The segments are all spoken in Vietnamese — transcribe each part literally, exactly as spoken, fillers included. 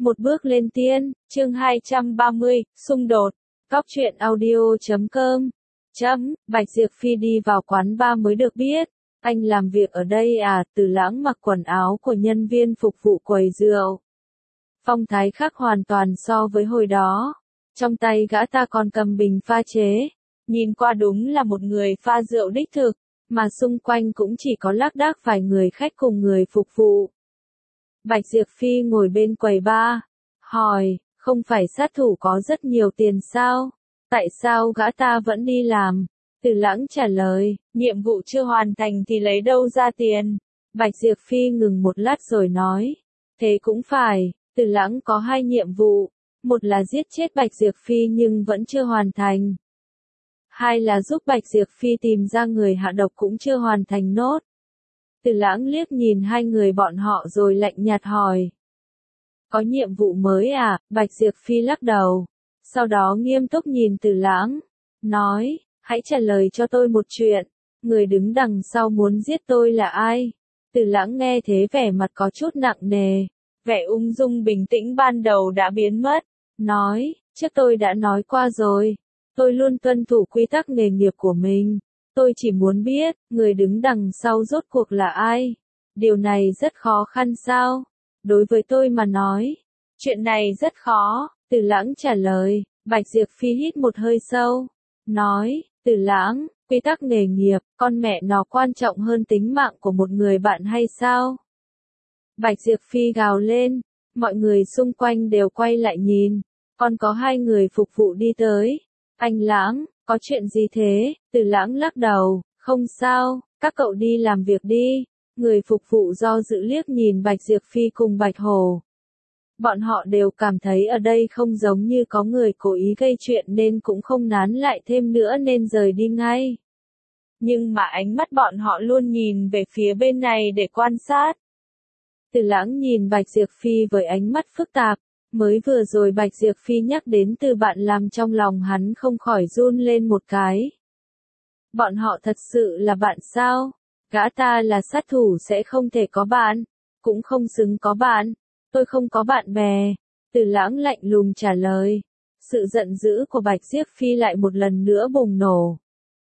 Một bước lên tiên, chương hai trăm ba mươi, xung đột. Góc truyện audio chấm com. Chấm, Bạch Diệp Phi đi vào quán bar mới được biết. Anh làm việc ở đây à? Từ Lãng mặc quần áo của nhân viên phục vụ quầy rượu. Phong thái khác hoàn toàn so với hồi đó. Trong tay gã ta còn cầm bình pha chế. Nhìn qua đúng là một người pha rượu đích thực, mà xung quanh cũng chỉ có lác đác vài người khách cùng người phục vụ. Bạch Diệp Phi ngồi bên quầy bar, hỏi, không phải sát thủ có rất nhiều tiền sao? Tại sao gã ta vẫn đi làm? Từ Lãng trả lời, nhiệm vụ chưa hoàn thành thì lấy đâu ra tiền? Bạch Diệp Phi ngừng một lát rồi nói, thế cũng phải, Từ Lãng có hai nhiệm vụ, một là giết chết Bạch Diệp Phi nhưng vẫn chưa hoàn thành. Hai là giúp Bạch Diệp Phi tìm ra người hạ độc cũng chưa hoàn thành nốt. Từ Lãng liếc nhìn hai người bọn họ rồi lạnh nhạt hỏi. Có nhiệm vụ mới à? Bạch Diệp Phi lắc đầu. Sau đó nghiêm túc nhìn Từ Lãng. Nói, hãy trả lời cho tôi một chuyện. Người đứng đằng sau muốn giết tôi là ai? Từ Lãng nghe thế vẻ mặt có chút nặng nề. Vẻ ung dung bình tĩnh ban đầu đã biến mất. Nói, trước tôi đã nói qua rồi. Tôi luôn tuân thủ quy tắc nghề nghiệp của mình. Tôi chỉ muốn biết, người đứng đằng sau rốt cuộc là ai? Điều này rất khó khăn sao? Đối với tôi mà nói, chuyện này rất khó, Từ Lãng trả lời. Bạch Diệp Phi hít một hơi sâu. Nói, Từ Lãng, quy tắc nghề nghiệp, con mẹ nó quan trọng hơn tính mạng của một người bạn hay sao? Bạch Diệp Phi gào lên, mọi người xung quanh đều quay lại nhìn. Còn có hai người phục vụ đi tới. Anh Lãng, có chuyện gì thế? Từ Lãng lắc đầu, không sao, các cậu đi làm việc đi. Người phục vụ do dự liếc nhìn Bạch Diệp Phi cùng Bạch Hổ. Bọn họ đều cảm thấy ở đây không giống như có người cố ý gây chuyện nên cũng không nán lại thêm nữa nên rời đi ngay. Nhưng mà ánh mắt bọn họ luôn nhìn về phía bên này để quan sát. Từ Lãng nhìn Bạch Diệp Phi với ánh mắt phức tạp. Mới vừa rồi Bạch Diệp Phi nhắc đến từ bạn làm trong lòng hắn không khỏi run lên một cái. Bọn họ thật sự là bạn sao? Gã ta là sát thủ sẽ không thể có bạn, cũng không xứng có bạn. Tôi không có bạn bè. Từ Lãng lạnh lùng trả lời. Sự giận dữ của Bạch Diệp Phi lại một lần nữa bùng nổ.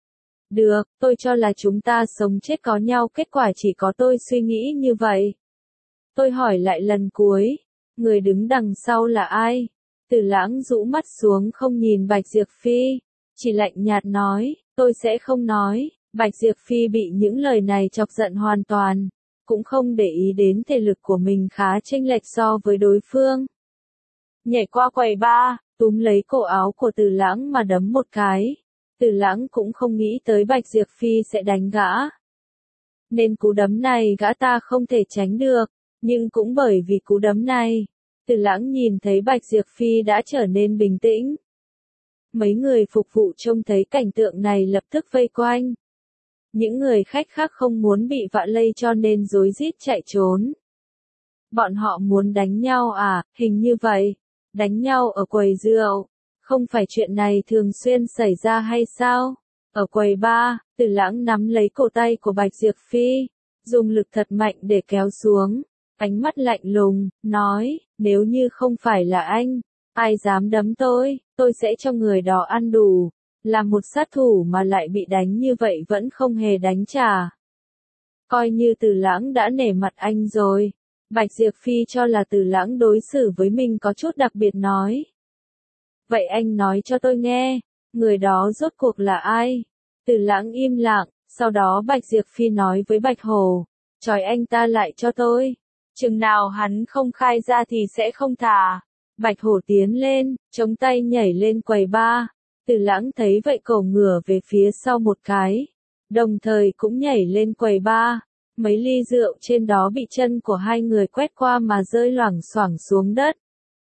Được, tôi cho là chúng ta sống chết có nhau, kết quả chỉ có tôi suy nghĩ như vậy. Tôi hỏi lại lần cuối. Người đứng đằng sau là ai? Từ Lãng rũ mắt xuống không nhìn Bạch Diệp Phi. Chỉ lạnh nhạt nói, tôi sẽ không nói. Bạch Diệp Phi bị những lời này chọc giận hoàn toàn. Cũng không để ý đến thể lực của mình khá chênh lệch so với đối phương. Nhảy qua quầy bar, túm lấy cổ áo của Từ Lãng mà đấm một cái. Từ Lãng cũng không nghĩ tới Bạch Diệp Phi sẽ đánh gã. Nên cú đấm này gã ta không thể tránh được. Nhưng cũng bởi vì cú đấm này, Từ Lãng nhìn thấy Bạch Diệp Phi đã trở nên bình tĩnh. Mấy người phục vụ trông thấy cảnh tượng này lập tức vây quanh. Những người khách khác không muốn bị vạ lây cho nên rối rít chạy trốn. Bọn họ muốn đánh nhau à? Hình như vậy. Đánh nhau ở quầy rượu. Không phải chuyện này thường xuyên xảy ra hay sao? Ở quầy bar, Từ Lãng nắm lấy cổ tay của Bạch Diệp Phi, dùng lực thật mạnh để kéo xuống. Ánh mắt lạnh lùng, nói, nếu như không phải là anh, ai dám đấm tôi, tôi sẽ cho người đó ăn đủ. Là một sát thủ mà lại bị đánh như vậy vẫn không hề đánh trả. Coi như Từ Lãng đã nể mặt anh rồi. Bạch Diệp Phi cho là Từ Lãng đối xử với mình có chút đặc biệt nói. Vậy anh nói cho tôi nghe, người đó rốt cuộc là ai? Từ Lãng im lặng, sau đó Bạch Diệp Phi nói với Bạch Hổ, trói anh ta lại cho tôi. Chừng nào hắn không khai ra thì sẽ không thả. Bạch Hổ tiến lên, chống tay nhảy lên quầy bar. Từ Lãng thấy vậy cẩu ngửa về phía sau một cái. Đồng thời cũng nhảy lên quầy bar. Mấy ly rượu trên đó bị chân của hai người quét qua mà rơi loảng xoảng xuống đất.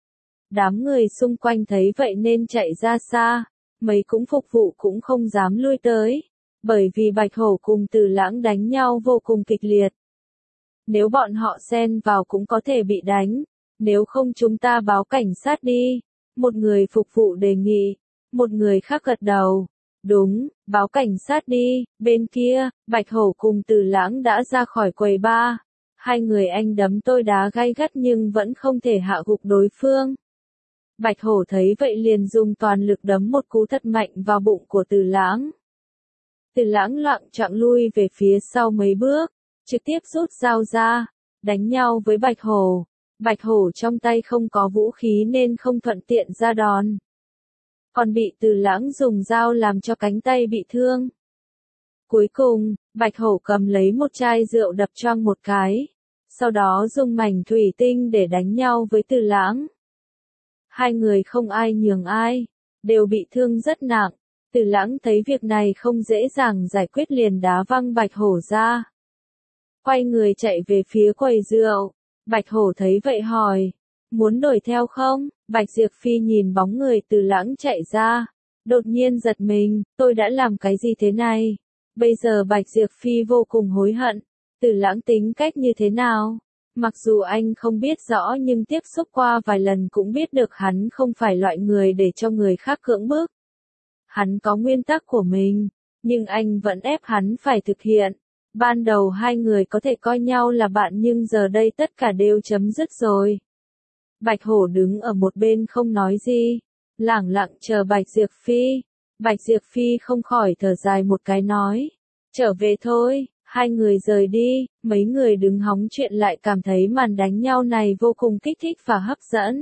Đám người xung quanh thấy vậy nên chạy ra xa. Mấy cũng phục vụ cũng không dám lui tới. Bởi vì Bạch Hổ cùng Từ Lãng đánh nhau vô cùng kịch liệt. Nếu bọn họ xen vào cũng có thể bị đánh. Nếu không chúng ta báo cảnh sát đi. Một người phục vụ đề nghị. Một người khác gật đầu. Đúng, báo cảnh sát đi. Bên kia, Bạch Hổ cùng Từ Lãng đã ra khỏi quầy bar. Hai người anh đấm tôi đá gay gắt nhưng vẫn không thể hạ gục đối phương. Bạch Hổ thấy vậy liền dùng toàn lực đấm một cú thật mạnh vào bụng của Từ Lãng. Từ Lãng loạng choạng lui về phía sau mấy bước, trực tiếp rút dao ra, đánh nhau với Bạch Hổ. Bạch Hổ trong tay không có vũ khí nên không thuận tiện ra đòn. Còn bị Từ Lãng dùng dao làm cho cánh tay bị thương. Cuối cùng, Bạch Hổ cầm lấy một chai rượu đập choang một cái, sau đó dùng mảnh thủy tinh để đánh nhau với Từ Lãng. Hai người không ai nhường ai, đều bị thương rất nặng. Từ Lãng thấy việc này không dễ dàng giải quyết liền đá văng Bạch Hổ ra. Quay người chạy về phía quầy rượu. Bạch Hổ thấy vậy hỏi, muốn đuổi theo không? Bạch Diệp Phi nhìn bóng người Từ Lãng chạy ra, đột nhiên giật mình, tôi đã làm cái gì thế này? Bây giờ Bạch Diệp Phi vô cùng hối hận, Từ Lãng tính cách như thế nào? Mặc dù anh không biết rõ nhưng tiếp xúc qua vài lần cũng biết được hắn không phải loại người để cho người khác cưỡng bức. Hắn có nguyên tắc của mình, nhưng anh vẫn ép hắn phải thực hiện. Ban đầu hai người có thể coi nhau là bạn nhưng giờ đây tất cả đều chấm dứt rồi. Bạch Hổ đứng ở một bên không nói gì, lẳng lặng chờ Bạch Diệp Phi. Bạch Diệp Phi không khỏi thở dài một cái nói, trở về thôi. Hai người rời đi, mấy người đứng hóng chuyện lại cảm thấy màn đánh nhau này vô cùng kích thích và hấp dẫn.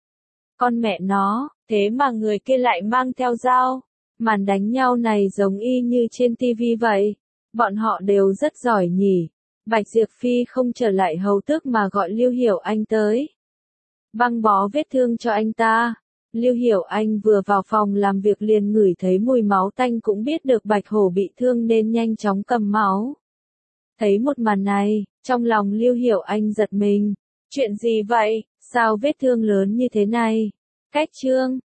Con mẹ nó, thế mà người kia lại mang theo dao. Màn đánh nhau này giống y như trên tivi vậy. Bọn họ đều rất giỏi nhỉ. Bạch Diệp Phi không trở lại hầu tước mà gọi Lưu Hiểu Anh tới. Băng bó vết thương cho anh ta. Lưu Hiểu Anh vừa vào phòng làm việc liền ngửi thấy mùi máu tanh cũng biết được Bạch Hổ bị thương nên nhanh chóng cầm máu. Thấy một màn này, trong lòng Lưu Hiểu Anh giật mình. Chuyện gì vậy? Sao vết thương lớn như thế này? Cách chương